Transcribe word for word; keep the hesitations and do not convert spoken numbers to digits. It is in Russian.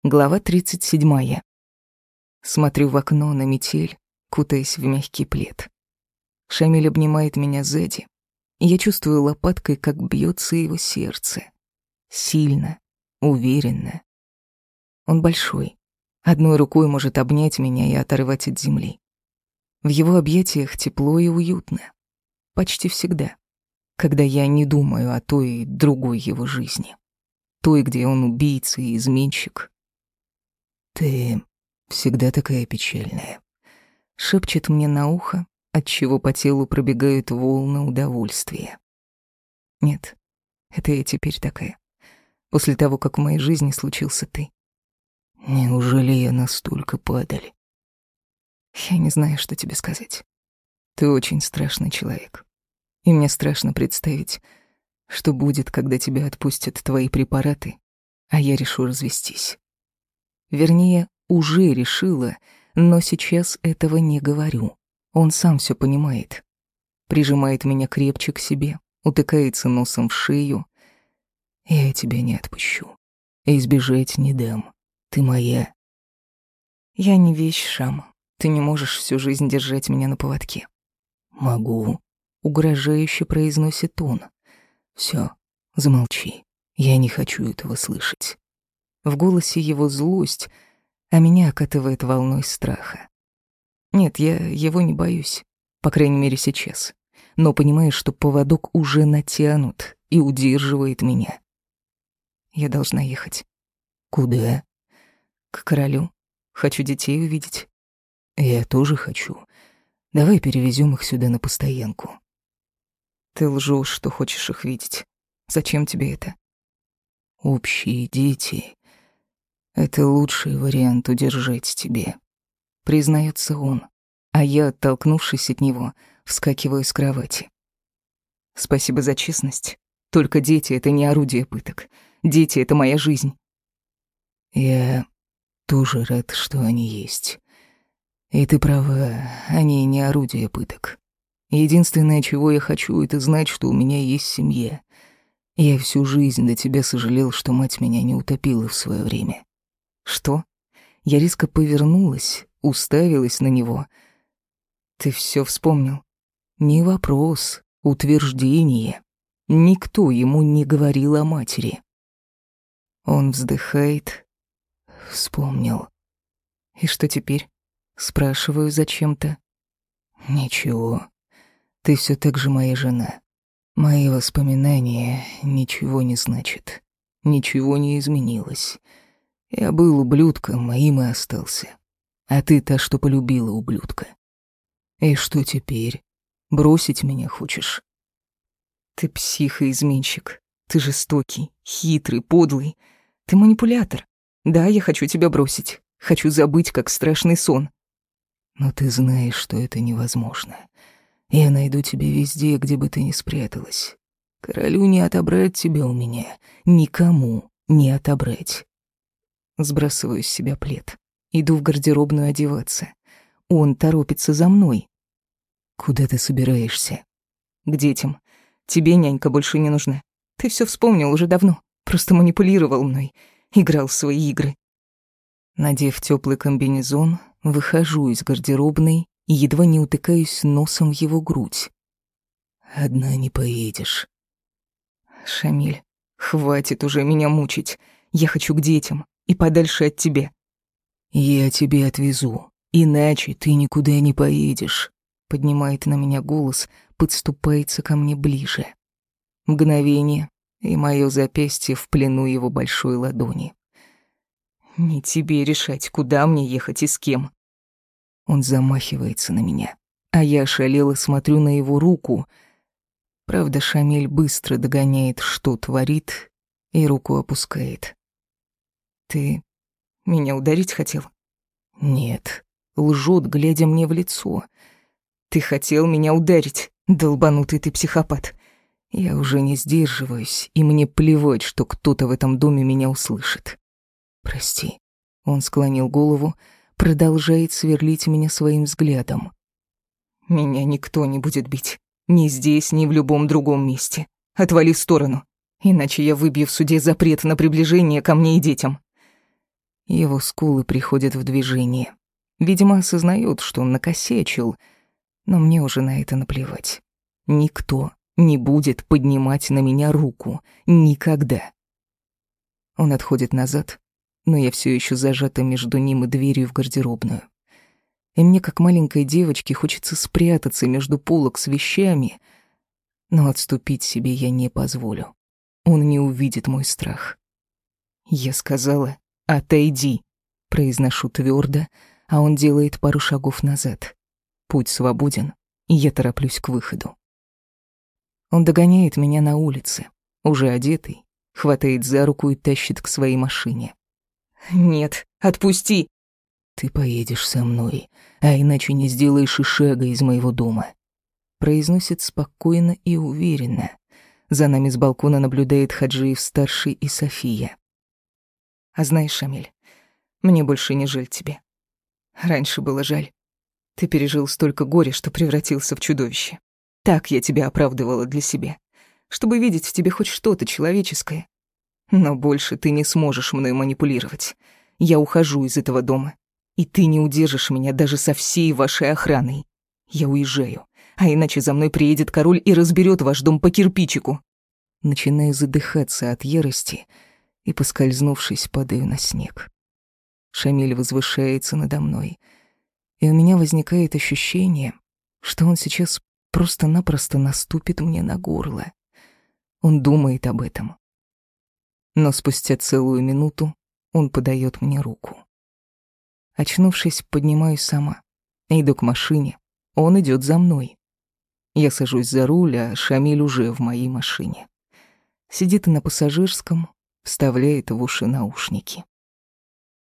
Глава тридцать седьмая. Смотрю в окно на метель, кутаясь в мягкий плед. Шамиль обнимает меня сзади, и я чувствую лопаткой, как бьется его сердце. Сильно, уверенно. Он большой, одной рукой может обнять меня и оторвать от земли. В его объятиях тепло и уютно. Почти всегда, когда я не думаю о той и другой его жизни. Той, где он убийца и изменщик. «Ты всегда такая печальная», — шепчет мне на ухо, отчего по телу пробегают волны удовольствия. Нет, это я теперь такая. После того, как в моей жизни случился ты. Неужели я настолько падаль? Я не знаю, что тебе сказать. Ты очень страшный человек. И мне страшно представить, что будет, когда тебя отпустят твои препараты, а я решу развестись. Вернее, уже решила, но сейчас этого не говорю. Он сам все понимает. Прижимает меня крепче к себе, утыкается носом в шею. Я тебя не отпущу. И избежать не дам. Ты моя. Я не вещь, Шам. Ты не можешь всю жизнь держать меня на поводке. Могу. Угрожающе произносит он. Все, замолчи. Я не хочу этого слышать. В голосе его злость, а меня окатывает волной страха. Нет, я его не боюсь, по крайней мере сейчас, но понимаю, что поводок уже натянут и удерживает меня. Я должна ехать. Куда? К королю. Хочу детей увидеть. Я тоже хочу. Давай перевезем их сюда на постоянку. Ты лжешь, что хочешь их видеть. Зачем тебе это? Общие дети — это лучший вариант удержать тебе, признается он, а я, оттолкнувшись от него, вскакиваю с кровати. Спасибо за честность. Только дети — это не орудие пыток. Дети — это моя жизнь. Я тоже рад, что они есть. И ты права, они не орудие пыток. Единственное, чего я хочу, это знать, что у меня есть семья. Я всю жизнь до тебя сожалел, что мать меня не утопила в свое время. Что? Я резко повернулась, уставилась на него. Ты все вспомнил? Не вопрос, утверждение. Никто ему не говорил о матери. Он вздыхает. Вспомнил. И что теперь? Спрашиваю зачем-то. Ничего. Ты все так же моя жена. Мои воспоминания ничего не значат. Ничего не изменилось. Я был ублюдком, моим и остался. А ты та, что полюбила ублюдка. И что теперь? Бросить меня хочешь? Ты псих и изменщик. Ты жестокий, хитрый, подлый. Ты манипулятор. Да, я хочу тебя бросить. Хочу забыть, как страшный сон. Но ты знаешь, что это невозможно. Я найду тебя везде, где бы ты ни спряталась. Королю не отобрать тебя у меня. Никому не отобрать. Сбрасываю с себя плед. Иду в гардеробную одеваться. Он торопится за мной. Куда ты собираешься? К детям. Тебе нянька больше не нужна. Ты все вспомнил уже давно. Просто манипулировал мной. Играл в свои игры. Надев теплый комбинезон, выхожу из гардеробной и едва не утыкаюсь носом в его грудь. Одна не поедешь. Шамиль, хватит уже меня мучить. Я хочу к детям и подальше от тебя. Я тебе отвезу, иначе ты никуда не поедешь. Поднимает на меня голос, подступается ко мне ближе. Мгновение, и мое запястье в плену его большой ладони. Не тебе решать, куда мне ехать и с кем. Он замахивается на меня, а я ошалело смотрю на его руку. Правда, Шамиль быстро догоняет, что творит, и руку опускает. Ты меня ударить хотел? Нет. Лжет, глядя мне в лицо. Ты хотел меня ударить, долбанутый ты психопат. Я уже не сдерживаюсь, и мне плевать, что кто-то в этом доме меня услышит. Прости. Он склонил голову, продолжает сверлить меня своим взглядом. Меня никто не будет бить. Ни здесь, ни в любом другом месте. Отвали в сторону, иначе я выбью в суде запрет на приближение ко мне и детям. Его скулы приходят в движение. Видимо, осознает, что он накосячил, но мне уже на это наплевать. Никто не будет поднимать на меня руку. Никогда. Он отходит назад, но я все еще зажата между ним и дверью в гардеробную. И мне, как маленькой девочке, хочется спрятаться между полок с вещами, но отступить себе я не позволю. Он не увидит мой страх. Я сказала: «Отойди», произношу твердо, а он делает пару шагов назад. Путь свободен, и я тороплюсь к выходу. Он догоняет меня на улице, уже одетый, хватает за руку и тащит к своей машине. «Нет, отпусти!» «Ты поедешь со мной, а иначе не сделаешь и шага из моего дома», произносит спокойно и уверенно. За нами с балкона наблюдает Хаджиев-старший и София. «А знаешь, Шамиль, мне больше не жаль тебя. Раньше было жаль. Ты пережил столько горя, что превратился в чудовище. Так я тебя оправдывала для себя, чтобы видеть в тебе хоть что-то человеческое. Но больше ты не сможешь мной манипулировать. Я ухожу из этого дома, и ты не удержишь меня даже со всей вашей охраной. Я уезжаю, а иначе за мной приедет король и разберет ваш дом по кирпичику». Начинаю задыхаться от ярости и, поскользнувшись, падаю на снег. Шамиль возвышается надо мной, и у меня возникает ощущение, что он сейчас просто-напросто наступит мне на горло. Он думает об этом. Но спустя целую минуту он подает мне руку. Очнувшись, поднимаюсь сама. Иду к машине. Он идет за мной. Я сажусь за руль, а Шамиль уже в моей машине. Сидит на пассажирском, вставляет в уши наушники.